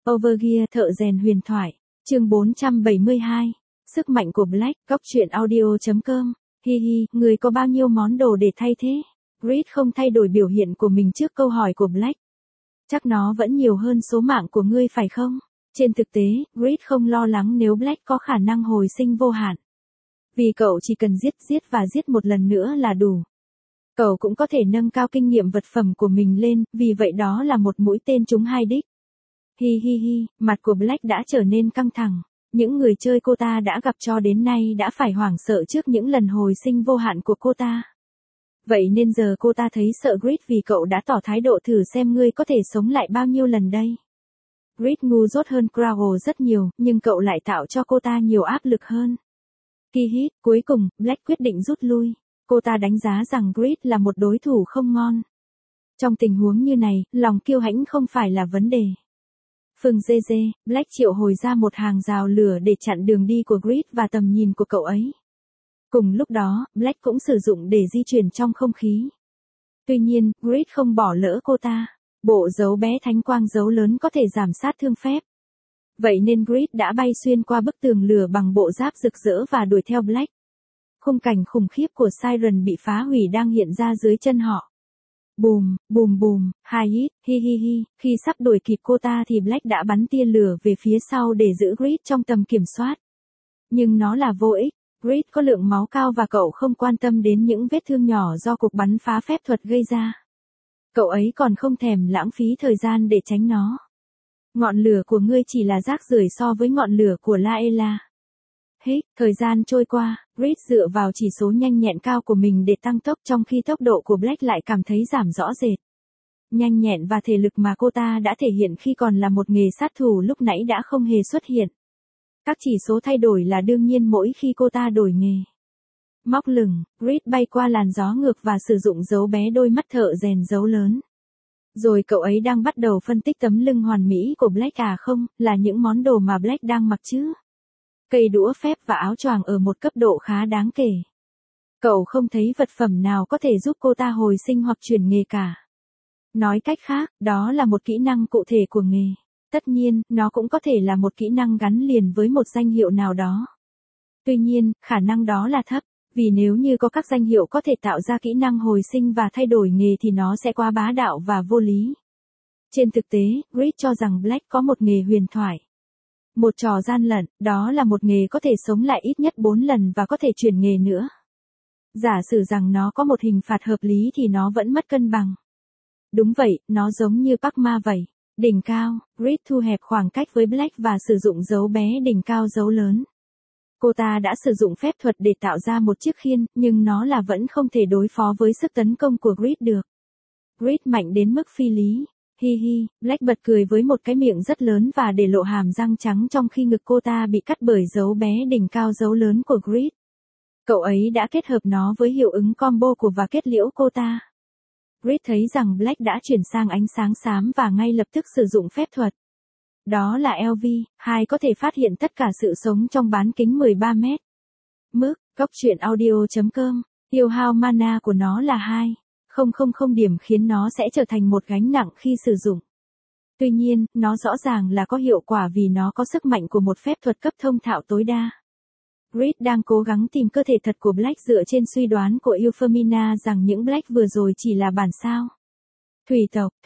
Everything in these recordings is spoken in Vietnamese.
Overgear thợ rèn huyền thoại. Chương 472. Sức mạnh của Black. Góc truyện audio.com. Hi hi, người có bao nhiêu món đồ để thay thế? Grid không thay đổi biểu hiện của mình trước câu hỏi của Black. Chắc nó vẫn nhiều hơn số mạng của ngươi phải không? Trên thực tế, Grid không lo lắng nếu Black có khả năng hồi sinh vô hạn. Vì cậu chỉ cần giết và giết một lần nữa là đủ. Cậu cũng có thể nâng cao kinh nghiệm vật phẩm của mình lên, vì vậy đó là một mũi tên trúng hai đích. Hi hi hi, mặt của Black đã trở nên căng thẳng. Những người chơi cô ta đã gặp cho đến nay đã phải hoảng sợ trước những lần hồi sinh vô hạn của cô ta. Vậy nên giờ cô ta thấy sợ Grid vì cậu đã tỏ thái độ thử xem ngươi có thể sống lại bao nhiêu lần đây. Grid ngu dốt hơn Crowell rất nhiều, nhưng cậu lại tạo cho cô ta nhiều áp lực hơn. Kỳ hít, cuối cùng, Black quyết định rút lui. Cô ta đánh giá rằng Grid là một đối thủ không ngon. Trong tình huống như này, lòng kiêu hãnh không phải là vấn đề. Phừng dê dê, Black triệu hồi ra một hàng rào lửa để chặn đường đi của Grid và tầm nhìn của cậu ấy. Cùng lúc đó, Black cũng sử dụng để di chuyển trong không khí. Tuy nhiên, Grid không bỏ lỡ cô ta. Bộ dấu bé thánh quang dấu lớn có thể giảm sát thương phép. Vậy nên Grid đã bay xuyên qua bức tường lửa bằng bộ giáp rực rỡ và đuổi theo Black. Khung cảnh khủng khiếp của Siren bị phá hủy đang hiện ra dưới chân họ. Bùm, bùm bùm, hai hít, hi hi hi, khi sắp đuổi kịp cô ta thì Black đã bắn tia lửa về phía sau để giữ Grid trong tầm kiểm soát. Nhưng nó là vô ích, Grid có lượng máu cao và cậu không quan tâm đến những vết thương nhỏ do cuộc bắn phá phép thuật gây ra. Cậu ấy còn không thèm lãng phí thời gian để tránh nó. Ngọn lửa của ngươi chỉ là rác rưởi so với ngọn lửa của Laela. Hết, thời gian trôi qua, Grid dựa vào chỉ số nhanh nhẹn cao của mình để tăng tốc trong khi tốc độ của Black lại cảm thấy giảm rõ rệt. Nhanh nhẹn và thể lực mà cô ta đã thể hiện khi còn là một nghề sát thủ lúc nãy đã không hề xuất hiện. Các chỉ số thay đổi là đương nhiên mỗi khi cô ta đổi nghề. Móc lửng, Grid bay qua làn gió ngược và sử dụng dấu bé đôi mắt thợ rèn dấu lớn. Rồi cậu ấy đang bắt đầu phân tích tấm lưng hoàn mỹ của Black à không, là những món đồ mà Black đang mặc chứ. Cây đũa phép và áo choàng ở một cấp độ khá đáng kể. Cậu không thấy vật phẩm nào có thể giúp cô ta hồi sinh hoặc chuyển nghề cả. Nói cách khác, đó là một kỹ năng cụ thể của nghề. Tất nhiên, nó cũng có thể là một kỹ năng gắn liền với một danh hiệu nào đó. Tuy nhiên, khả năng đó là thấp, vì nếu như có các danh hiệu có thể tạo ra kỹ năng hồi sinh và thay đổi nghề thì nó sẽ quá bá đạo và vô lý. Trên thực tế, Grid cho rằng Black có một nghề huyền thoại. Một trò gian lận, đó là một nghề có thể sống lại ít nhất 4 lần và có thể chuyển nghề nữa. Giả sử rằng nó có một hình phạt hợp lý thì nó vẫn mất cân bằng. Đúng vậy, nó giống như Pac-Ma vậy. Đỉnh cao, Grid thu hẹp khoảng cách với Black và sử dụng dấu bé đỉnh cao dấu lớn. Cô ta đã sử dụng phép thuật để tạo ra một chiếc khiên, nhưng nó là vẫn không thể đối phó với sức tấn công của Grid được. Grid mạnh đến mức phi lý. Hi hi, Black bật cười với một cái miệng rất lớn và để lộ hàm răng trắng trong khi ngực cô ta bị cắt bởi dấu bé đỉnh cao dấu lớn của Grid. Cậu ấy đã kết hợp nó với hiệu ứng combo của và kết liễu cô ta. Grid thấy rằng Black đã chuyển sang ánh sáng xám và ngay lập tức sử dụng phép thuật. Đó là LV2 có thể phát hiện tất cả sự sống trong bán kính 13 mét. Mức, góc truyện audio.com, tiêu hao mana của nó là 2,000 điểm khiến nó sẽ trở thành một gánh nặng khi sử dụng. Tuy nhiên, nó rõ ràng là có hiệu quả vì nó có sức mạnh của một phép thuật cấp thông thạo tối đa. Grid đang cố gắng tìm cơ thể thật của Black dựa trên suy đoán của Euphemina rằng những Black vừa rồi chỉ là bản sao. Thủy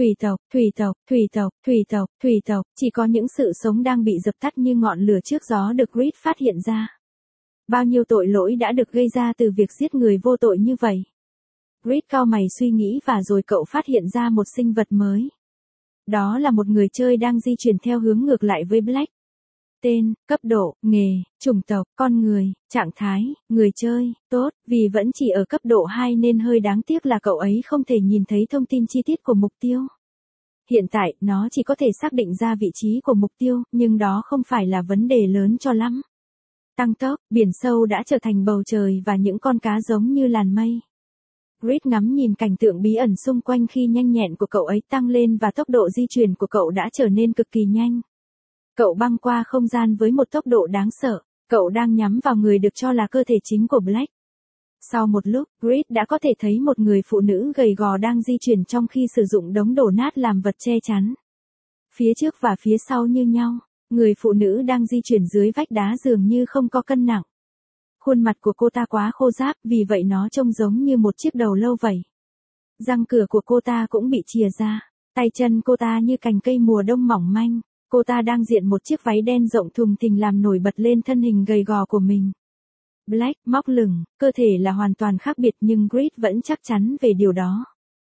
tộc, chỉ có những sự sống đang bị dập tắt như ngọn lửa trước gió được Grid phát hiện ra. Bao nhiêu tội lỗi đã được gây ra từ việc giết người vô tội như vậy. Grid cau mày suy nghĩ và rồi cậu phát hiện ra một sinh vật mới. Đó là một người chơi đang di chuyển theo hướng ngược lại với Black. Tên, cấp độ, nghề, chủng tộc, con người, trạng thái, người chơi, tốt, vì vẫn chỉ ở cấp độ 2 nên hơi đáng tiếc là cậu ấy không thể nhìn thấy thông tin chi tiết của mục tiêu. Hiện tại, nó chỉ có thể xác định ra vị trí của mục tiêu, nhưng đó không phải là vấn đề lớn cho lắm. Tăng tốc, biển sâu đã trở thành bầu trời và những con cá giống như làn mây. Grid ngắm nhìn cảnh tượng bí ẩn xung quanh khi nhanh nhẹn của cậu ấy tăng lên và tốc độ di chuyển của cậu đã trở nên cực kỳ nhanh. Cậu băng qua không gian với một tốc độ đáng sợ, cậu đang nhắm vào người được cho là cơ thể chính của Black. Sau một lúc, Grid đã có thể thấy một người phụ nữ gầy gò đang di chuyển trong khi sử dụng đống đổ nát làm vật che chắn. Phía trước và phía sau như nhau, người phụ nữ đang di chuyển dưới vách đá dường như không có cân nặng. Khuôn mặt của cô ta quá khô ráp, vì vậy nó trông giống như một chiếc đầu lâu vậy. Răng cửa của cô ta cũng bị chìa ra, tay chân cô ta như cành cây mùa đông mỏng manh. Cô ta đang diện một chiếc váy đen rộng thùng thình làm nổi bật lên thân hình gầy gò của mình. Black, móc lửng, cơ thể là hoàn toàn khác biệt nhưng Grit vẫn chắc chắn về điều đó.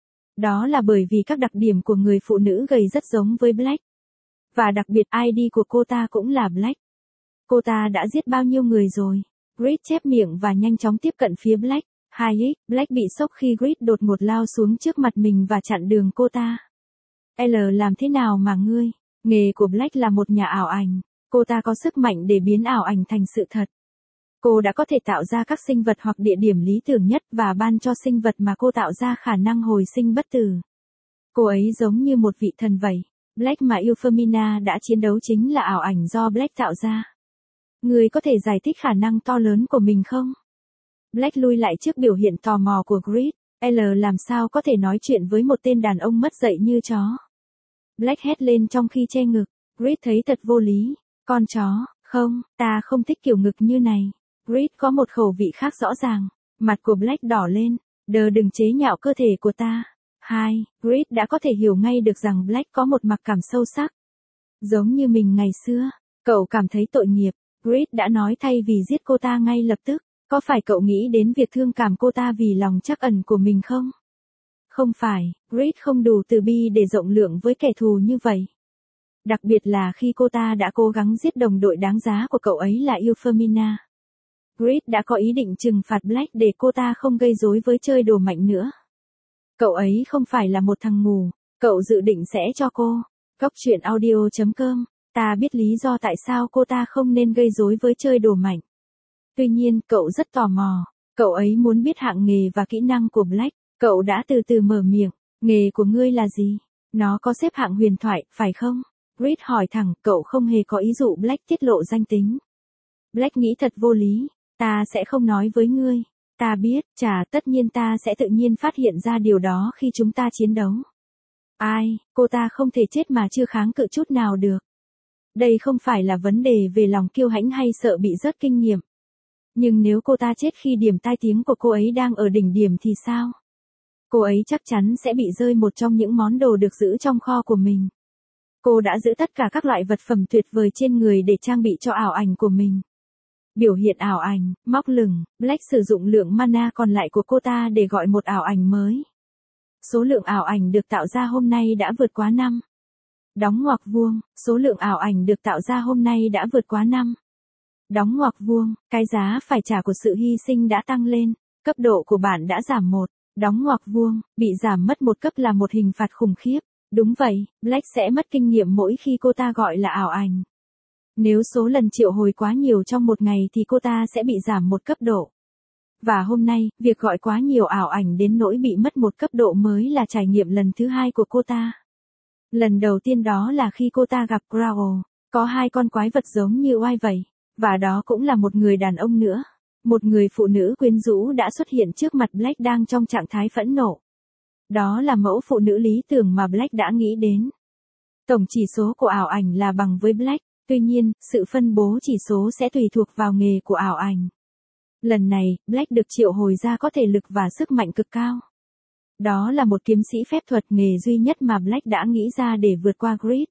Đó là bởi vì các đặc điểm của người phụ nữ gầy rất giống với Black. Và đặc biệt ID của cô ta cũng là Black. Cô ta đã giết bao nhiêu người rồi? Grit chép miệng và nhanh chóng tiếp cận phía Black. 2x, Black bị sốc khi Grit đột ngột lao xuống trước mặt mình và chặn đường cô ta. L làm thế nào mà ngươi? Nghề của Black là một nhà ảo ảnh. Cô ta có sức mạnh để biến ảo ảnh thành sự thật. Cô đã có thể tạo ra các sinh vật hoặc địa điểm lý tưởng nhất và ban cho sinh vật mà cô tạo ra khả năng hồi sinh bất tử. Cô ấy giống như một vị thần vậy. Black mà Euphemina đã chiến đấu chính là ảo ảnh do Black tạo ra. Người có thể giải thích khả năng to lớn của mình không? Black lui lại trước biểu hiện tò mò của Grit. L làm sao có thể nói chuyện với một tên đàn ông mất dạy như chó? Black hét lên trong khi che ngực. Grit thấy thật vô lý. Con chó, không, ta không thích kiểu ngực như này. Grit có một khẩu vị khác rõ ràng. Mặt của Black đỏ lên. Đừng chế nhạo cơ thể của ta. 2. Grit đã có thể hiểu ngay được rằng Black có một mặc cảm sâu sắc. Giống như mình ngày xưa. Cậu cảm thấy tội nghiệp. Grit đã nói thay vì giết cô ta ngay lập tức. Có phải cậu nghĩ đến việc thương cảm cô ta vì lòng trắc ẩn của mình không? Không phải, Grit không đủ từ bi để rộng lượng với kẻ thù như vậy. Đặc biệt là khi cô ta đã cố gắng giết đồng đội đáng giá của cậu ấy là Euphemina. Grit đã có ý định trừng phạt Black để cô ta không gây rối với chơi đồ mạnh nữa. Cậu ấy không phải là một thằng mù, cậu dự định sẽ cho cô. Góc truyện audio.com, ta biết lý do tại sao cô ta không nên gây rối với chơi đồ mạnh. Tuy nhiên, cậu rất tò mò. Cậu ấy muốn biết hạng nghề và kỹ năng của Black. Cậu đã từ từ mở miệng. Nghề của ngươi là gì? Nó có xếp hạng huyền thoại, phải không? Grit hỏi thẳng, cậu không hề có ý dụ Black tiết lộ danh tính. Black nghĩ thật vô lý. Ta sẽ không nói với ngươi. Ta biết, tất nhiên ta sẽ tự nhiên phát hiện ra điều đó khi chúng ta chiến đấu. Ai, cô ta không thể chết mà chưa kháng cự chút nào được. Đây không phải là vấn đề về lòng kiêu hãnh hay sợ bị rớt kinh nghiệm. Nhưng nếu cô ta chết khi điểm tai tiếng của cô ấy đang ở đỉnh điểm thì sao? Cô ấy chắc chắn sẽ bị rơi một trong những món đồ được giữ trong kho của mình. Cô đã giữ tất cả các loại vật phẩm tuyệt vời trên người để trang bị cho ảo ảnh của mình. Biểu hiện ảo ảnh, móc lửng, Black sử dụng lượng mana còn lại của cô ta để gọi một ảo ảnh mới. Số lượng ảo ảnh được tạo ra hôm nay đã vượt quá 5. Đóng ngoặc vuông, số lượng ảo ảnh được tạo ra hôm nay đã vượt quá 5. Đóng ngoặc vuông, cái giá phải trả của sự hy sinh đã tăng lên, cấp độ của bạn đã giảm 1. Đóng ngoặc vuông, bị giảm mất một cấp là một hình phạt khủng khiếp. Đúng vậy, Black sẽ mất kinh nghiệm mỗi khi cô ta gọi là ảo ảnh. Nếu số lần triệu hồi quá nhiều trong một ngày thì cô ta sẽ bị giảm một cấp độ. Và hôm nay, việc gọi quá nhiều ảo ảnh đến nỗi bị mất một cấp độ mới là trải nghiệm lần thứ 2 của cô ta. Lần đầu tiên đó là khi cô ta gặp Growl, có 2 con quái vật giống như oai vậy. Và đó cũng là một người đàn ông nữa. Một người phụ nữ quyến rũ đã xuất hiện trước mặt Black đang trong trạng thái phẫn nộ. Đó là mẫu phụ nữ lý tưởng mà Black đã nghĩ đến. Tổng chỉ số của ảo ảnh là bằng với Black, tuy nhiên, sự phân bố chỉ số sẽ tùy thuộc vào nghề của ảo ảnh. Lần này, Black được triệu hồi ra có thể lực và sức mạnh cực cao. Đó là một kiếm sĩ phép thuật, nghề duy nhất mà Black đã nghĩ ra để vượt qua Grit.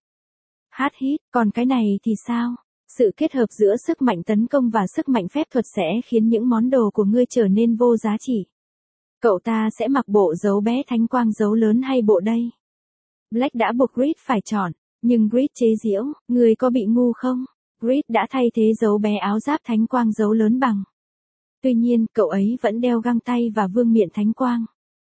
Hit, còn cái này thì sao? Sự kết hợp giữa sức mạnh tấn công và sức mạnh phép thuật sẽ khiến những món đồ của ngươi trở nên vô giá trị. Cậu ta sẽ mặc bộ dấu bé thánh quang dấu lớn hay bộ đây? Black đã buộc Grit phải chọn, nhưng Grit chế giễu, ngươi có bị ngu không? Grit đã thay thế dấu bé áo giáp thánh quang dấu lớn bằng. Tuy nhiên, cậu ấy vẫn đeo găng tay và vương miện thánh quang.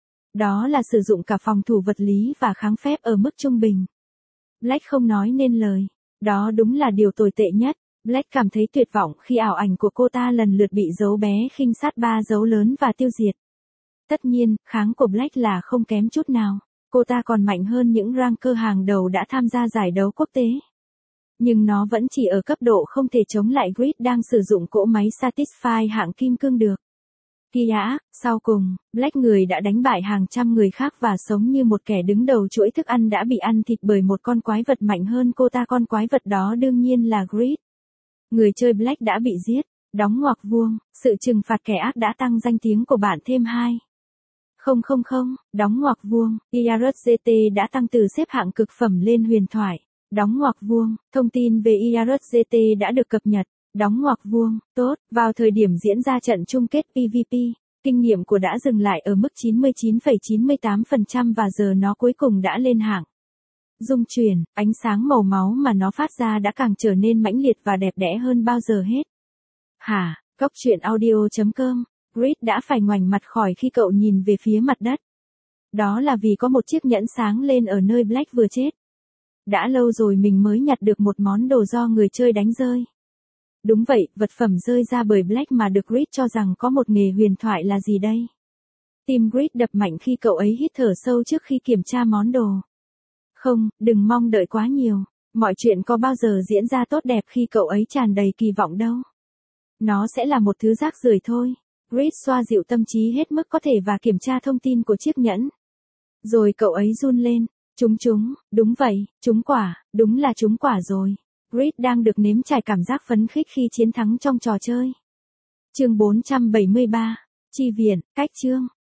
Đó là sử dụng cả phòng thủ vật lý và kháng phép ở mức trung bình. Black không nói nên lời. Đó đúng là điều tồi tệ nhất. Black cảm thấy tuyệt vọng khi ảo ảnh của cô ta lần lượt bị dấu bé khinh sát 3 dấu lớn và tiêu diệt. Tất nhiên, kháng của Black là không kém chút nào. Cô ta còn mạnh hơn những ranker hàng đầu đã tham gia giải đấu quốc tế. Nhưng nó vẫn chỉ ở cấp độ không thể chống lại Grit đang sử dụng cỗ máy Satisfy hạng kim cương được. Kia, sau cùng, Black người đã đánh bại hàng trăm người khác và sống như một kẻ đứng đầu chuỗi thức ăn đã bị ăn thịt bởi một con quái vật mạnh hơn cô ta. Con quái vật đó đương nhiên là Greed. Người chơi Black đã bị giết. Đóng ngoặc vuông, sự trừng phạt kẻ ác đã tăng danh tiếng của bạn thêm 2. 000, đóng ngoặc vuông, IRGT đã tăng từ xếp hạng cực phẩm lên huyền thoại. Đóng ngoặc vuông, thông tin về IRGT đã được cập nhật. Đóng ngoặc vuông, tốt, vào thời điểm diễn ra trận chung kết PvP, kinh nghiệm của đã dừng lại ở mức 99,98% và giờ nó cuối cùng đã lên hạng. Dung chuyển, ánh sáng màu máu mà nó phát ra đã càng trở nên mãnh liệt và đẹp đẽ hơn bao giờ hết. Hả, Cóc truyện audio.com, Greed đã phải ngoảnh mặt khỏi khi cậu nhìn về phía mặt đất. Đó là vì có một chiếc nhẫn sáng lên ở nơi Black vừa chết. Đã lâu rồi mình mới nhặt được một món đồ do người chơi đánh rơi. Đúng vậy, vật phẩm rơi ra bởi Black mà được Greed cho rằng có một nghề huyền thoại là gì đây? Tim Greed đập mạnh khi cậu ấy hít thở sâu trước khi kiểm tra món đồ. Không, đừng mong đợi quá nhiều. Mọi chuyện có bao giờ diễn ra tốt đẹp khi cậu ấy tràn đầy kỳ vọng đâu. Nó sẽ là một thứ rác rưởi thôi. Greed xoa dịu tâm trí hết mức có thể và kiểm tra thông tin của chiếc nhẫn. Rồi cậu ấy run lên. Chúng, đúng vậy, trúng quả, đúng là trúng quả rồi. Greed đang được nếm trải cảm giác phấn khích khi chiến thắng trong trò chơi. Chương 473. Chi viện, cách chương.